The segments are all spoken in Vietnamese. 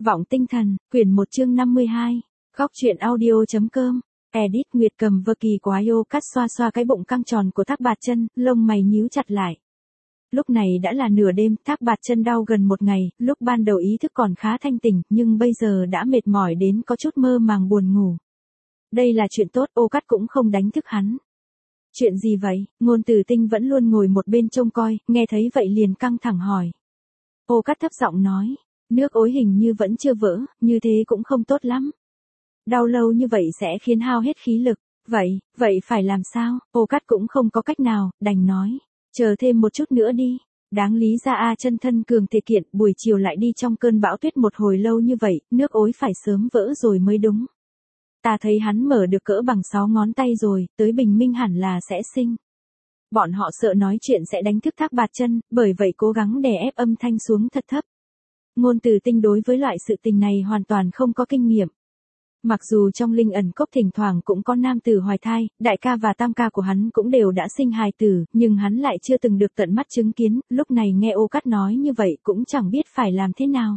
Vọng tinh thần, quyển 1 chương 52. Góc truyện audio.com. Edit Nguyệt cầm vơ kỳ quá yêu cắt xoa xoa cái bụng căng tròn của Thác Bạt Chân, lông mày nhíu chặt lại. Lúc này đã là nửa đêm, Thác Bạt Chân đau gần một ngày, lúc ban đầu ý thức còn khá thanh tỉnh, nhưng bây giờ đã mệt mỏi đến có chút mơ màng buồn ngủ. Đây là chuyện tốt, Ô Cát cũng không đánh thức hắn. Chuyện gì vậy? Ngôn Tử Tinh vẫn luôn ngồi một bên trông coi, nghe thấy vậy liền căng thẳng hỏi. Ô Cát thấp giọng nói, nước ối hình như vẫn chưa vỡ, như thế cũng không tốt lắm. Đau lâu như vậy sẽ khiến hao hết khí lực. Vậy phải làm sao? Ô Cát cũng không có cách nào, đành nói. Chờ thêm một chút nữa đi. Đáng lý ra A Chân thân cường thể kiện, buổi chiều lại đi trong cơn bão tuyết một hồi lâu như vậy, nước ối phải sớm vỡ rồi mới đúng. Ta thấy hắn mở được cỡ bằng 6 ngón tay rồi, tới bình minh hẳn là sẽ sinh. Bọn họ sợ nói chuyện sẽ đánh thức Thác Bạt Chân, bởi vậy cố gắng đè ép âm thanh xuống thật thấp. Ngôn Tử Tinh đối với loại sự tình này hoàn toàn không có kinh nghiệm. Mặc dù trong linh ẩn cốc thỉnh thoảng cũng có nam tử hoài thai, đại ca và tam ca của hắn cũng đều đã sinh hài tử, nhưng hắn lại chưa từng được tận mắt chứng kiến, lúc này nghe Ô Cát nói như vậy cũng chẳng biết phải làm thế nào.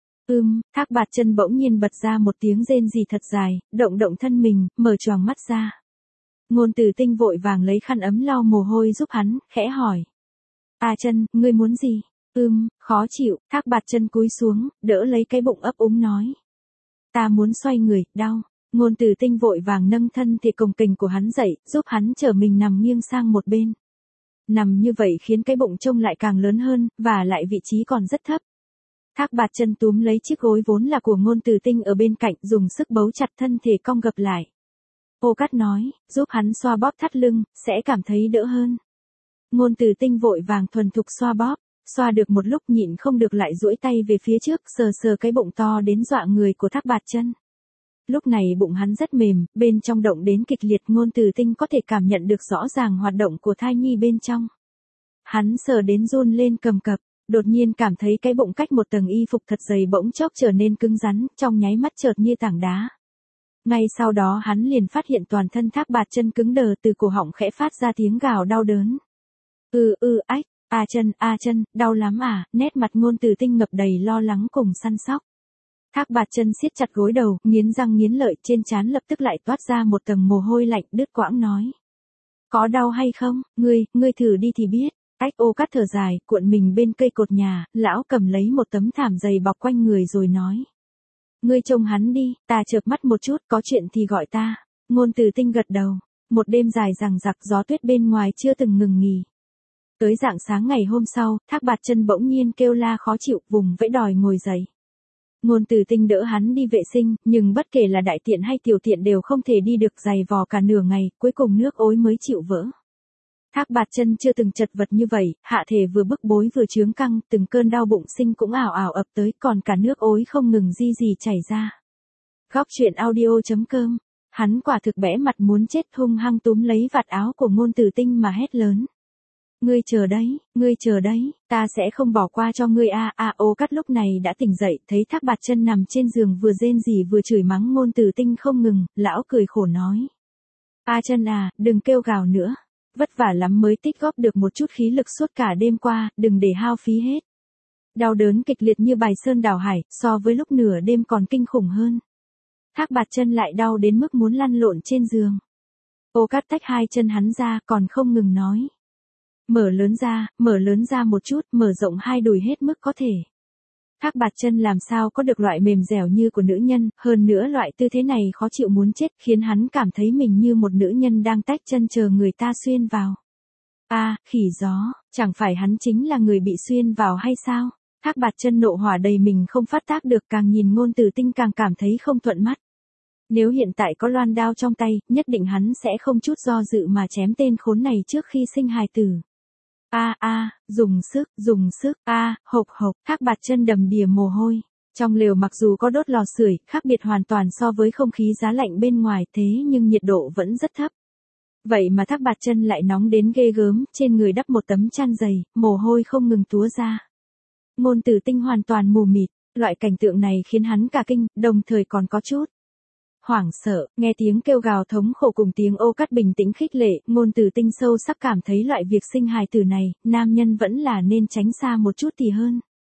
Thác Bạt Chân bỗng nhiên bật ra một tiếng rên rỉ thật dài, động động thân mình, mở choàng mắt ra. Ngôn Tử Tinh vội vàng lấy khăn ấm lau mồ hôi giúp hắn, khẽ hỏi. A Chân, ngươi muốn gì? Khó chịu, Thác Bạt Chân cúi xuống, đỡ lấy cái bụng ấp úng nói. Ta muốn xoay người, đau. Ngôn Tử Tinh vội vàng nâng thân thể cồng kềnh của hắn dậy, giúp hắn trở mình nằm nghiêng sang một bên. Nằm như vậy khiến cái bụng trông lại càng lớn hơn, và lại vị trí còn rất thấp. Thác Bạt Chân túm lấy chiếc gối vốn là của Ngôn Tử Tinh ở bên cạnh, dùng sức bấu chặt thân thể cong gập lại. Ô Cát nói, giúp hắn xoa bóp thắt lưng, sẽ cảm thấy đỡ hơn. Ngôn Tử Tinh vội vàng thuần thục xoa bóp, xoa được một lúc nhịn không được lại duỗi tay về phía trước, sờ sờ cái bụng to đến dọa người của Thác Bạt Chân. Lúc này bụng hắn rất mềm, bên trong động đến kịch liệt, Ngôn Tử Tinh có thể cảm nhận được rõ ràng hoạt động của thai nhi bên trong. Hắn sờ đến run lên cầm cập, đột nhiên cảm thấy cái bụng cách một tầng y phục thật dày bỗng chốc trở nên cứng rắn, trong nháy mắt chợt như tảng đá. Ngay sau đó hắn liền phát hiện toàn thân Thác Bạt Chân cứng đờ, từ cổ họng khẽ phát ra tiếng gào đau đớn. Ách, A Chân, đau lắm à? Nét mặt Ngôn Tử Tinh ngập đầy lo lắng cùng săn sóc. Thác Bạt Chân siết chặt gối đầu, nghiến răng nghiến lợi, trên trán lập tức lại toát ra một tầng mồ hôi lạnh, đứt quãng nói. Có đau hay không? Ngươi thử đi thì biết. Ô Cát thở dài, cuộn mình bên cây cột nhà, lão cầm lấy một tấm thảm dày bọc quanh người rồi nói. Ngươi trông hắn đi, ta chợp mắt một chút, có chuyện thì gọi ta. Ngôn Tử Tinh gật đầu. Một đêm dài dằng dặc, gió tuyết bên ngoài chưa từng ngừng nghỉ. Tới rạng sáng ngày hôm sau, Thác Bạt Chân bỗng nhiên kêu la khó chịu, vùng vẫy đòi ngồi dậy. Ngôn Tử Tinh đỡ hắn đi vệ sinh, nhưng bất kể là đại tiện hay tiểu tiện đều không thể đi được, giày vò cả nửa ngày, cuối cùng nước ối mới chịu vỡ. Thác Bạt Chân chưa từng chật vật như vậy, hạ thể vừa bức bối vừa chướng căng, từng cơn đau bụng sinh cũng ảo ảo ập tới, còn cả nước ối không ngừng gì chảy ra. Góc truyện audio.com. Hắn quả thực bẽ mặt muốn chết, hung hăng túm lấy vạt áo của Ngôn Tử Tinh mà hét lớn. Ngươi chờ đấy, ta sẽ không bỏ qua cho ngươi a. Ô Cát lúc này đã tỉnh dậy, thấy Thác Bạt Chân nằm trên giường vừa rên rỉ vừa chửi mắng Ngôn Tử Tinh không ngừng, lão cười khổ nói. A Chân à, đừng kêu gào nữa. Vất vả lắm mới tích góp được một chút khí lực suốt cả đêm qua, đừng để hao phí hết. Đau đớn kịch liệt như bài sơn đảo hải, so với lúc nửa đêm còn kinh khủng hơn. Thác Bạt Chân lại đau đến mức muốn lăn lộn trên giường. Ô Cát tách hai chân hắn ra, còn không ngừng nói. Mở lớn ra một chút, mở rộng hai đùi hết mức có thể. Thác Bạt Chân làm sao có được loại mềm dẻo như của nữ nhân, hơn nữa loại tư thế này khó chịu muốn chết, khiến hắn cảm thấy mình như một nữ nhân đang tách chân chờ người ta xuyên vào. Khỉ gió, chẳng phải hắn chính là người bị xuyên vào hay sao? Thác Bạt Chân nộ hỏa đầy mình không phát tác được, càng nhìn Ngôn Tử Tinh càng cảm thấy không thuận mắt. Nếu hiện tại có loan đao trong tay, nhất định hắn sẽ không chút do dự mà chém tên khốn này trước khi sinh hài tử. Dùng sức, hộc, Thác Bạt Chân đầm đìa mồ hôi. Trong lều mặc dù có đốt lò sưởi, khác biệt hoàn toàn so với không khí giá lạnh bên ngoài, thế nhưng nhiệt độ vẫn rất thấp. Vậy mà Thác Bạt Chân lại nóng đến ghê gớm, trên người đắp một tấm chăn dày, mồ hôi không ngừng túa ra. Ngôn Tử Tinh hoàn toàn mù mịt, loại cảnh tượng này khiến hắn cả kinh, đồng thời còn có chút hoảng sợ. Nghe tiếng kêu gào thống khổ cùng tiếng Ô Cát bình tĩnh khích lệ, Ngôn Tử Tinh sâu sắc cảm thấy loại việc sinh hài tử này, nam nhân vẫn là nên tránh xa một chút thì hơn.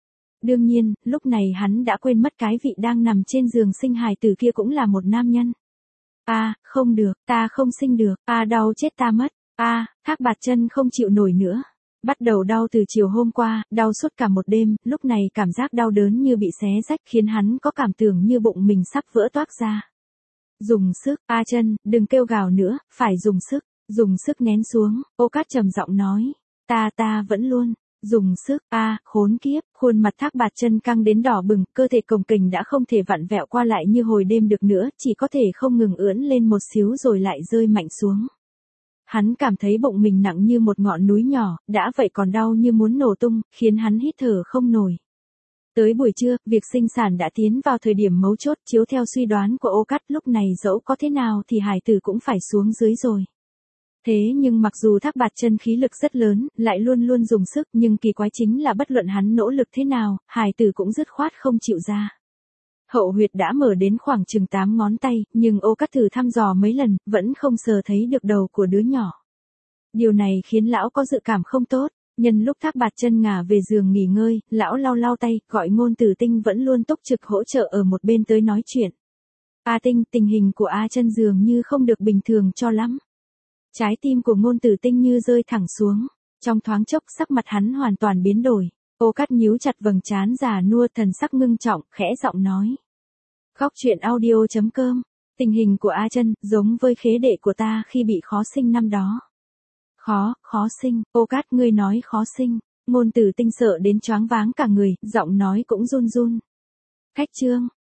Đương nhiên, lúc này hắn đã quên mất cái vị đang nằm trên giường sinh hài tử kia cũng là một nam nhân. Không được, ta không sinh được, đau chết ta mất, Thác Bạt Chân không chịu nổi nữa. Bắt đầu đau từ chiều hôm qua, đau suốt cả một đêm, lúc này cảm giác đau đớn như bị xé rách khiến hắn có cảm tưởng như bụng mình sắp vỡ toác ra. Dùng sức, Chân, đừng kêu gào nữa, phải dùng sức nén xuống, Ô Cát trầm giọng nói. Ta vẫn luôn, dùng sức, khốn kiếp, khuôn mặt Thác Bạt Chân căng đến đỏ bừng, cơ thể cồng kềnh đã không thể vặn vẹo qua lại như hồi đêm được nữa, chỉ có thể không ngừng ưỡn lên một xíu rồi lại rơi mạnh xuống. Hắn cảm thấy bụng mình nặng như một ngọn núi nhỏ, đã vậy còn đau như muốn nổ tung, khiến hắn hít thở không nổi. Tới buổi trưa, việc sinh sản đã tiến vào thời điểm mấu chốt, chiếu theo suy đoán của Ô Cát, lúc này dẫu có thế nào thì hài tử cũng phải xuống dưới rồi. Thế nhưng mặc dù Thác Bạt Chân khí lực rất lớn, lại luôn luôn dùng sức, nhưng kỳ quái chính là bất luận hắn nỗ lực thế nào, hài tử cũng dứt khoát không chịu ra. Hậu huyệt đã mở đến khoảng chừng 8 ngón tay, nhưng Ô Cát thử thăm dò mấy lần, vẫn không sờ thấy được đầu của đứa nhỏ. Điều này khiến lão có dự cảm không tốt. Nhân lúc Thác Bạt Chân ngả về giường nghỉ ngơi, lão lau tay, gọi Ngôn Tử Tinh vẫn luôn túc trực hỗ trợ ở một bên tới nói chuyện. Tinh, tình hình của Chân dường như không được bình thường cho lắm. Trái tim của Ngôn Tử Tinh như rơi thẳng xuống. Trong thoáng chốc sắc mặt hắn hoàn toàn biến đổi. Ô Cát nhíu chặt vầng trán già nua, thần sắc ngưng trọng, khẽ giọng nói. Khóc chuyện audio.com. Tình hình của Chân giống với khế đệ của ta khi bị khó sinh năm đó. Khó sinh, Ô Cát ngươi nói khó sinh. Ngôn Tử Tinh sợ đến choáng váng cả người, giọng nói cũng run run. Khách trương,